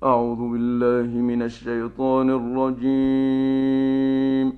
أعوذ بالله من الشيطان الرجيم.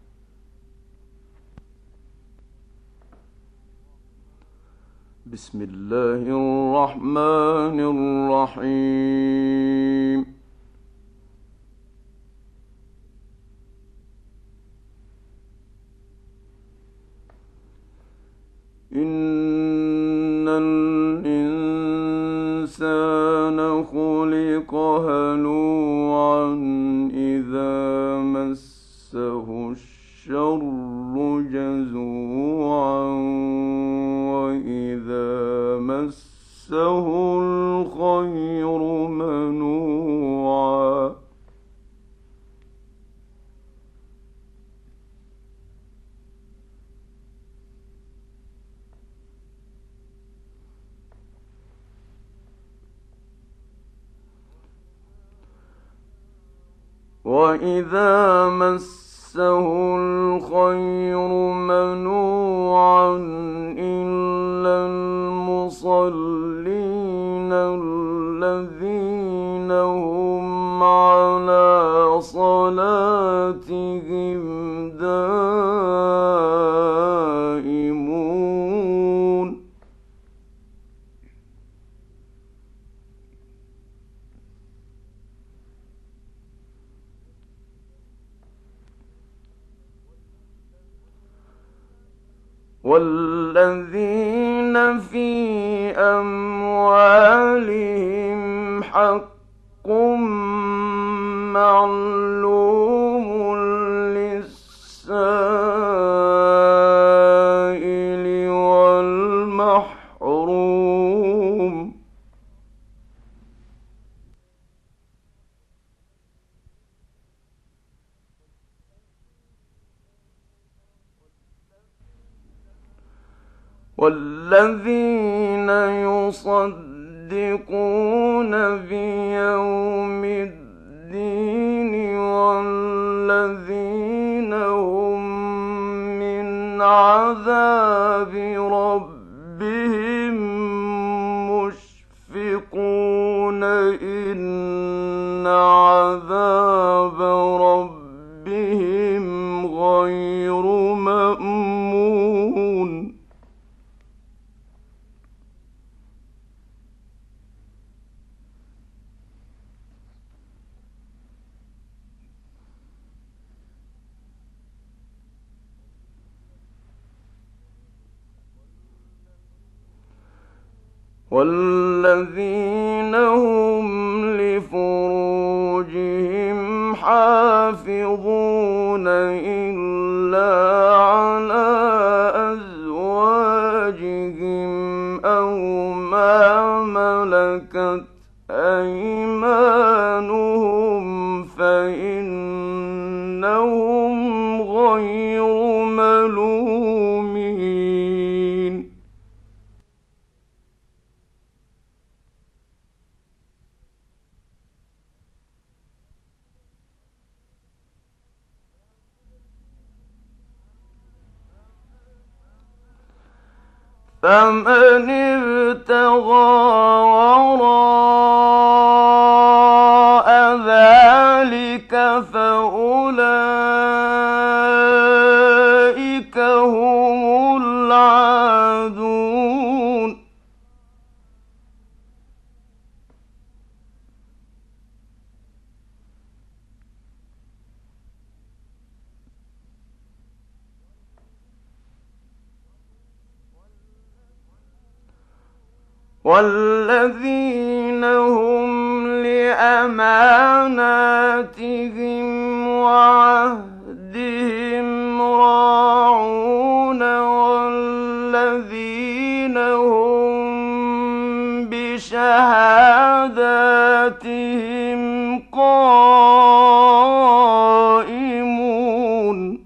بسم الله الرحمن الرحيم. إن الإنسان خلق هلوعا إذا مسه الشر جزوعا وإذا مسه الخير منوعا. وإذا مسه الخير منوعا إلا المصلين الذين هم على صلاتهم دائمون. والذين في أموالهم حق معلوم للسائل والمحروم. والذين يصدقون بيوم الدين والذين هم من عذاب ربهم مشفقون إن عذاب ربهم غير مأمون. والذين هم لفروجهم حافظون إلا على أزواجهم أو ما ملكت أيمانهم فإنهم غير ملومين. فمن ابتغى وراء ذلك فأولئك هم العادون. والذين هم لأماناتهم وعهدهم راعون والذين هم بشهاداتهم قائمون.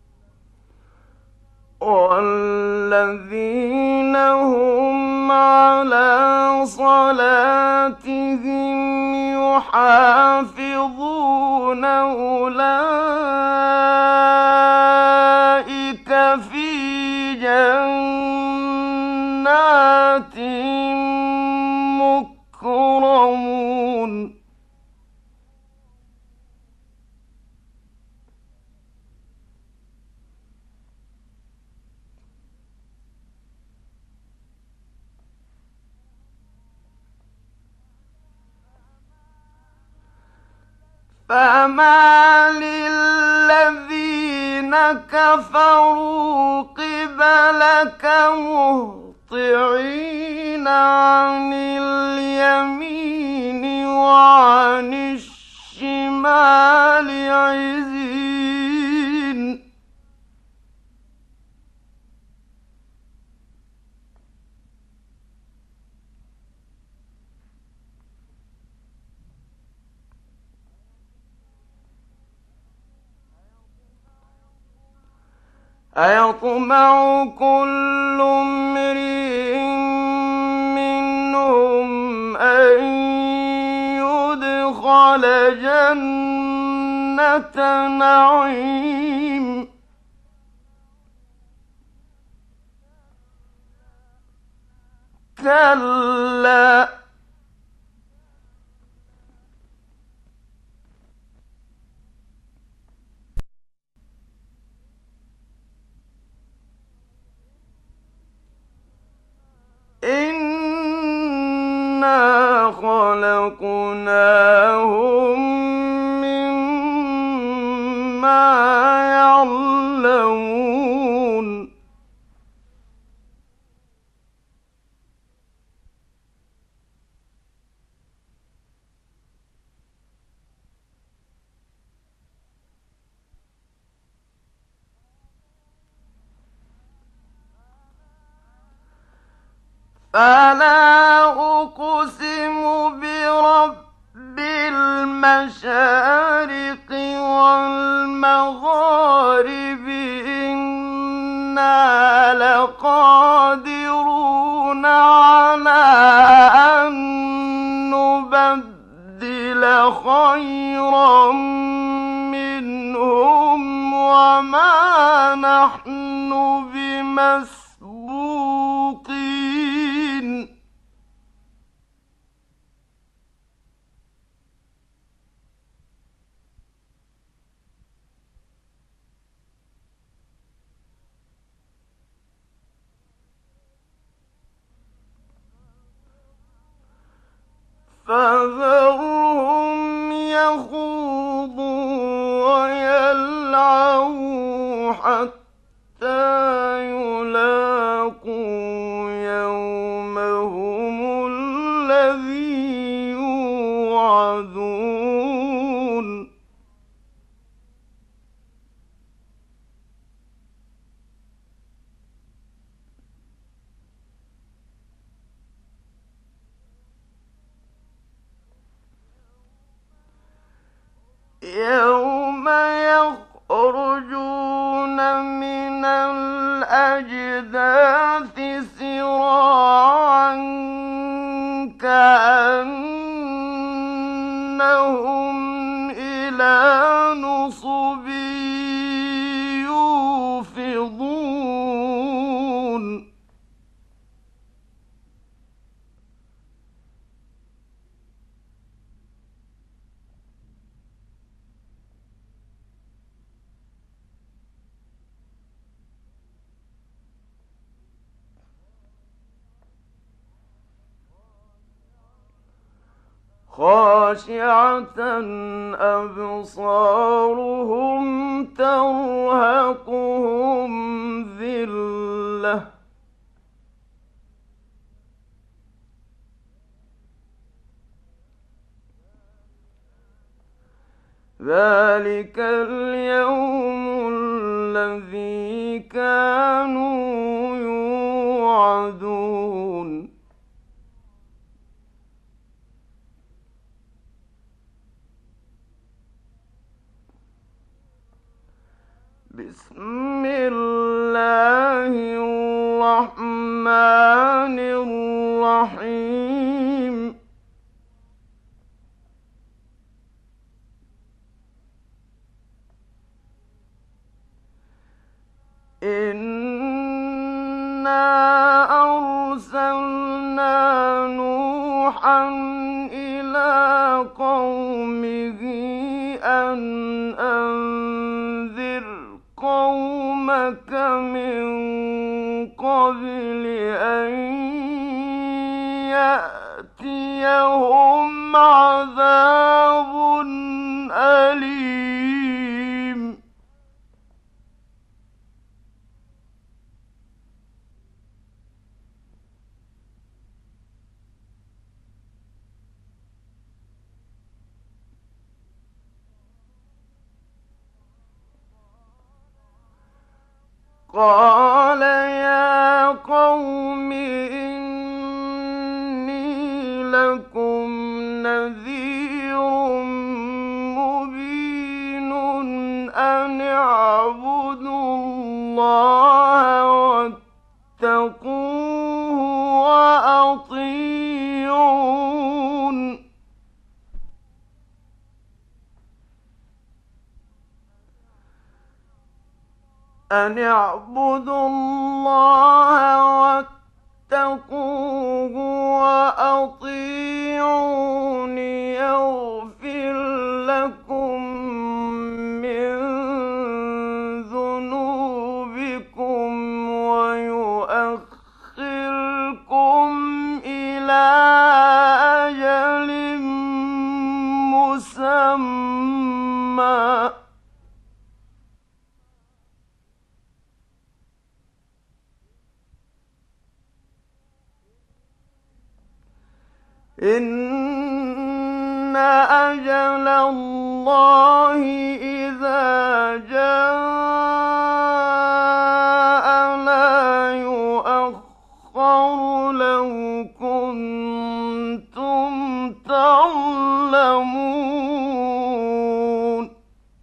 والذين هم على صلاتهم يحافظون أولئك في جنات مكرمون فما للذين كفروا قبلك مهطعين عن اليمين وعن الشمال عزين أيطمع كل امرئ منهم أن يدخل جنة نعيم كلا إنا خلقناهم مما يعلمون فلا أقسم برب المشارق والمغارب إنا لقادرون على أن نبدل خيرا منهم وما نحن بمسبوقين فذرهم يخوضوا ويلعبوا حتى يلاقوا يومهم الذي يوعدون يوم يخرجون من الأجداث سراعا كأنهم إلى نصب يوفضون خاشعة أبصارهم ترهقهم ذلة ذلك اليوم الذي كانوا يوعدون بسم الله الرحمن الرحيم الرحيم إنا أرسلنا نوحا إلى قومه أن أنذر قومك من قبل أن يأتيهم عذاب أليم قال يا قوم إني لكم نذير مبين أن اعبدوا الله واتقوه وأطيعون أن اعبدوا الله واتقوه وأطيعون يغفر لكم من ذنوبكم ويؤخركم إلى أجل مسمى إن أجل الله إذا جاء لا يؤخر لو كنتم تعلمون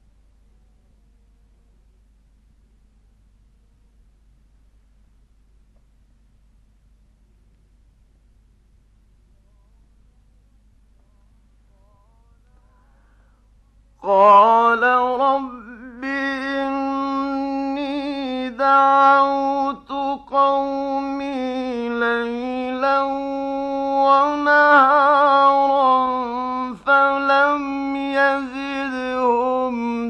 قال رب إني دعوت قومي ليلا ونهارا فلم يزدهم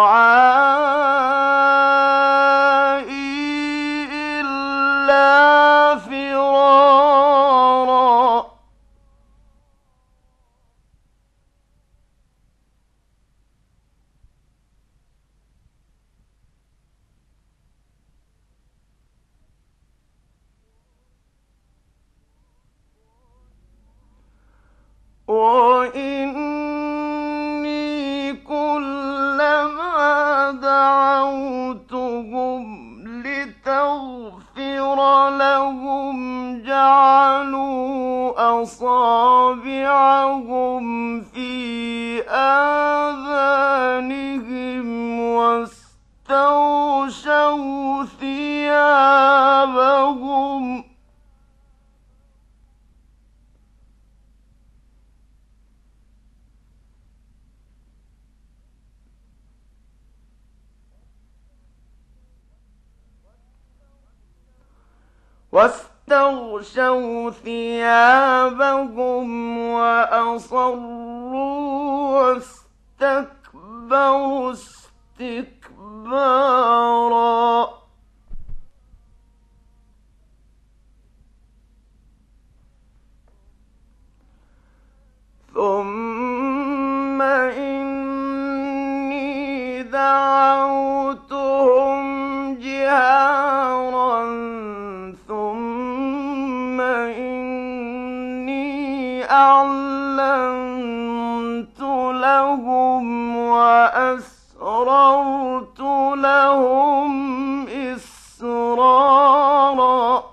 دعائي إلا فرارا وإني كلما دعوتهم لتغفر لهم جعلوا أصابعهم في آذانهم واستغشوا ثيابهم وأصروا واستكبروا استكبارا ثم إني دعوتهم جهارا ثم إني أعلنت لهم وأسررت لهم إسرارا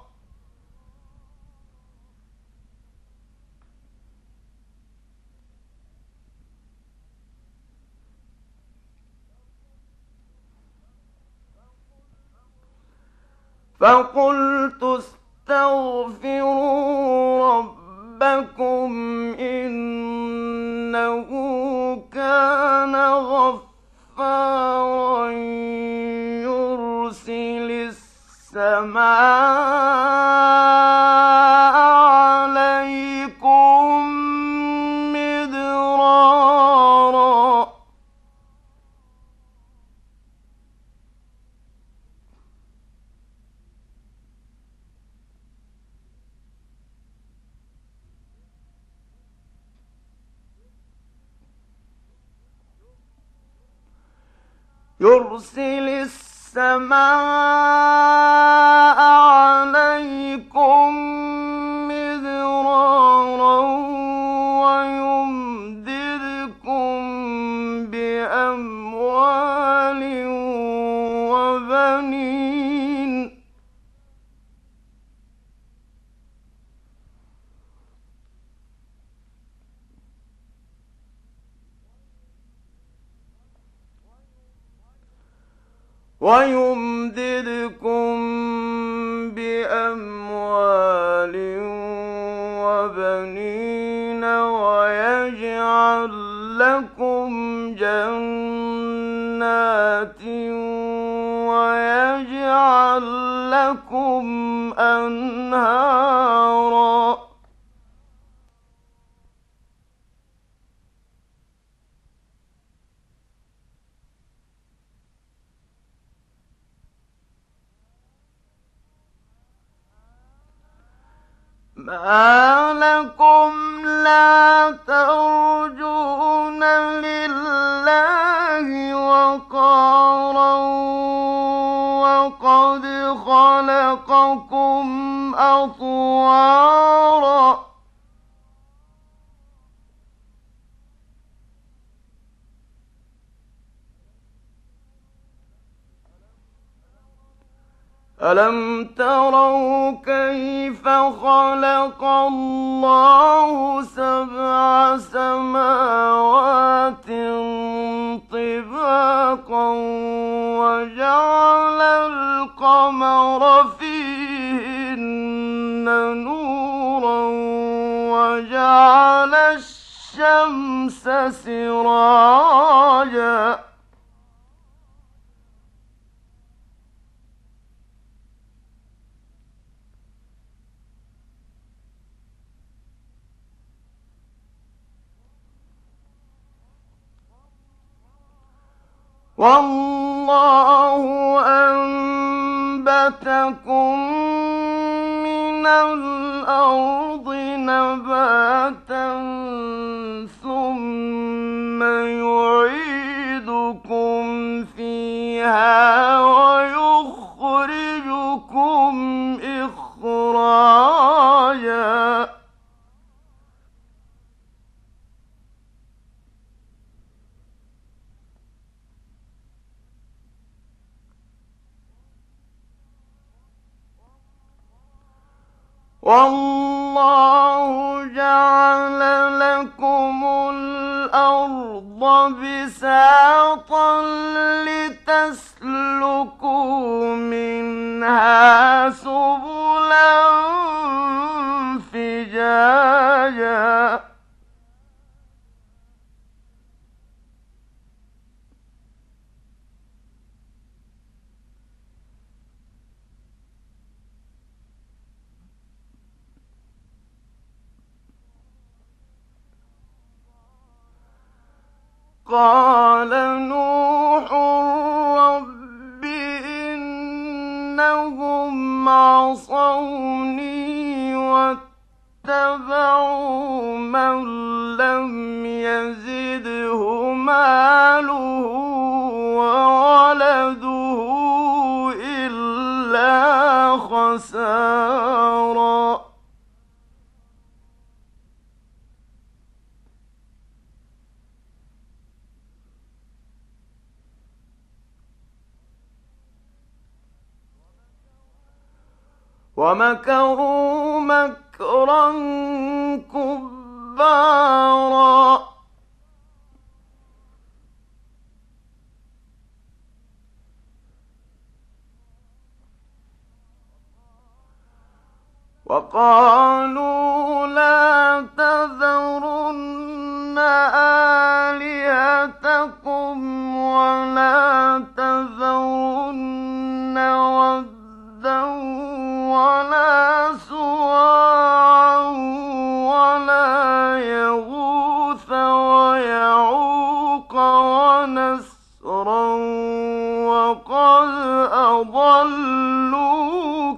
فقلت فاستغفروا ربكم إنه كان غفارا يرسل السماء عليكم مدرارا يرسل السماء عليكم مدرارا ويمددكم بأموال وبنين ويجعل لكم جنات ويجعل لكم أنهارا ما لكم لا ترجون لله وقارا وقد خلقكم أطوارا ألم تروا كيف خلق الله سبع سماوات طباقا وجعل القمر فيهن نورا وجعل الشمس سراجا والله أنبتكم من الأرض نباتا ثم يعيدكم فيها ويخرجكم إخراجا والله جعل لكم الأرض بساطا لتسلكوا منها سبلا فجاجا قال نوح رب إنهم عصوني واتبعوا من لم يزده ماله وولده إلا خسارا ومكروا مكرا كبارا وقالوا لا تذرن آلهتكم ولا تذرن ودا ولا سواعا ولا يغوث ويعوق ونسرا وقد أضلوا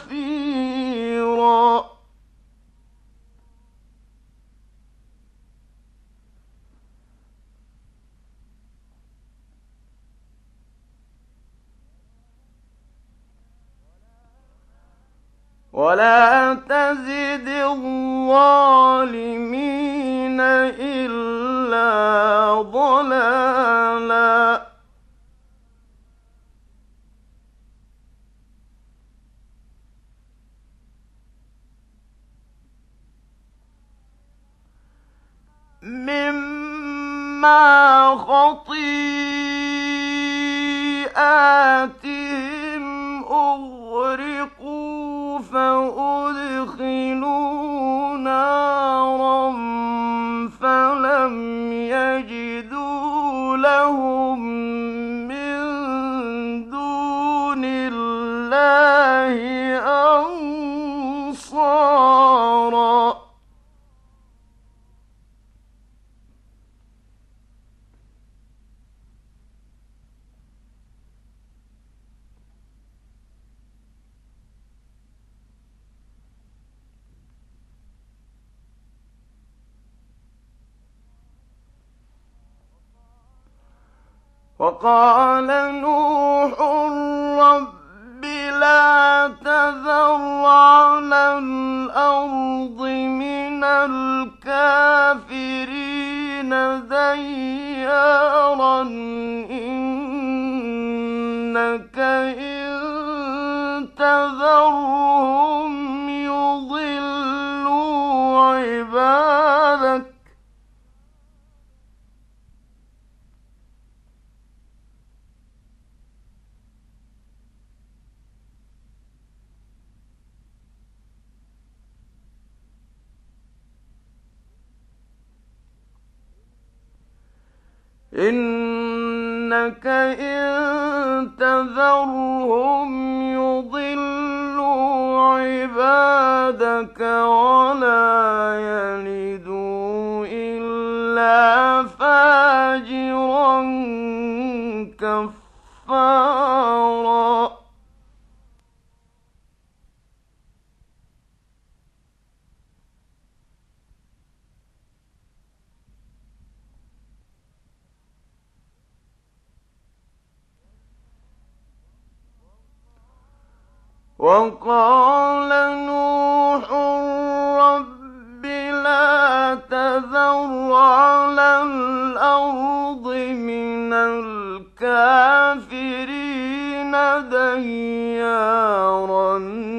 كثيرا. ولا تزد الظالمين إلا ضلالا. مما خطيئاتهم أغرقوا فأدخلوا نارا فلم يجدوا لهم من دون الله أنصارا. وقال نوح رب لا تذر على الأرض من الكافرين ديارا إنك إن تذرهم يضلوا عبادك إنك إن تذرهم يضلوا عبادك ولا يلدوا إلا فاجرا كفارا. وقال نوح رب لا تذر على الأرض من الكافرين ديارا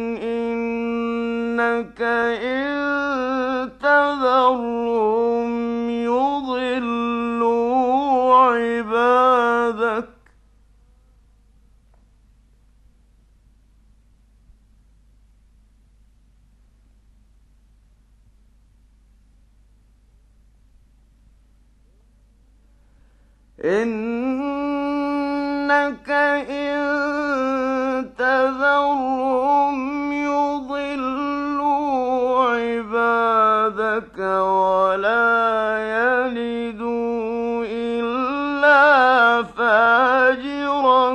إنك إن تذرهم يضلوا عبادك إنك إن تذرهم يضلوا عبادك ولا يلدوا إلا فاجرا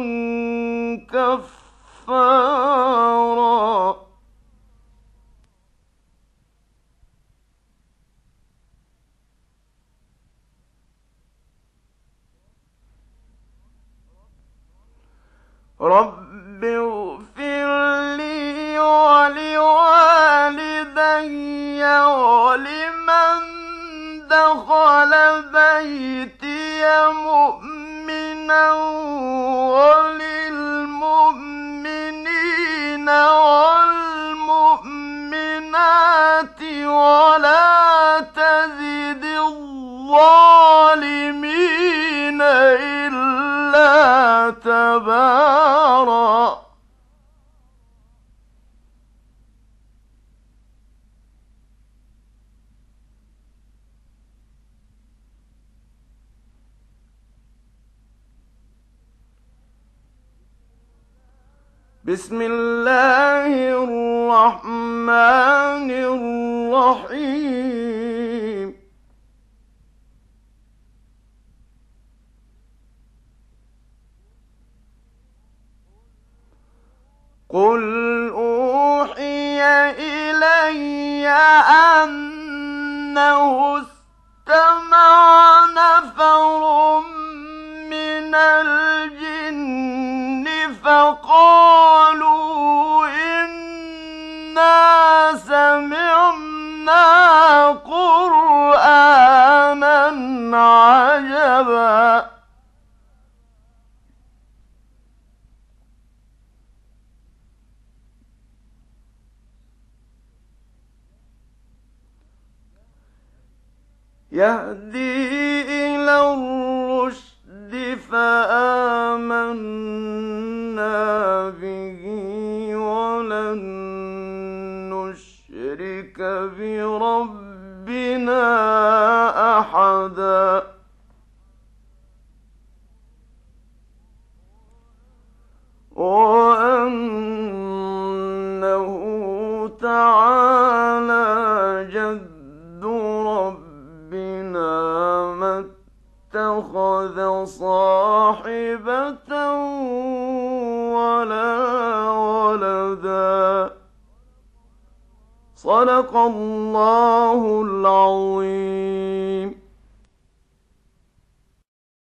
كفارا. رب اغفر لي ولوالدي ولمن دخل بيتي مؤمنا وللمؤمنين والمؤمنات ولا تزد الظالمين إلا تبارا. بسم الله الرحمن الرحيم قل أوحي إلي أنه استمع نفر من الجن فقالوا إنا سمعنا قرآنا عجبا يهدي إلى الرشد فآمنا به ولن نشرك بربنا أحدا وأنه تعالى جد ربنا ما اتخذ صاحبة ولا ولدا صدق الله العظيم.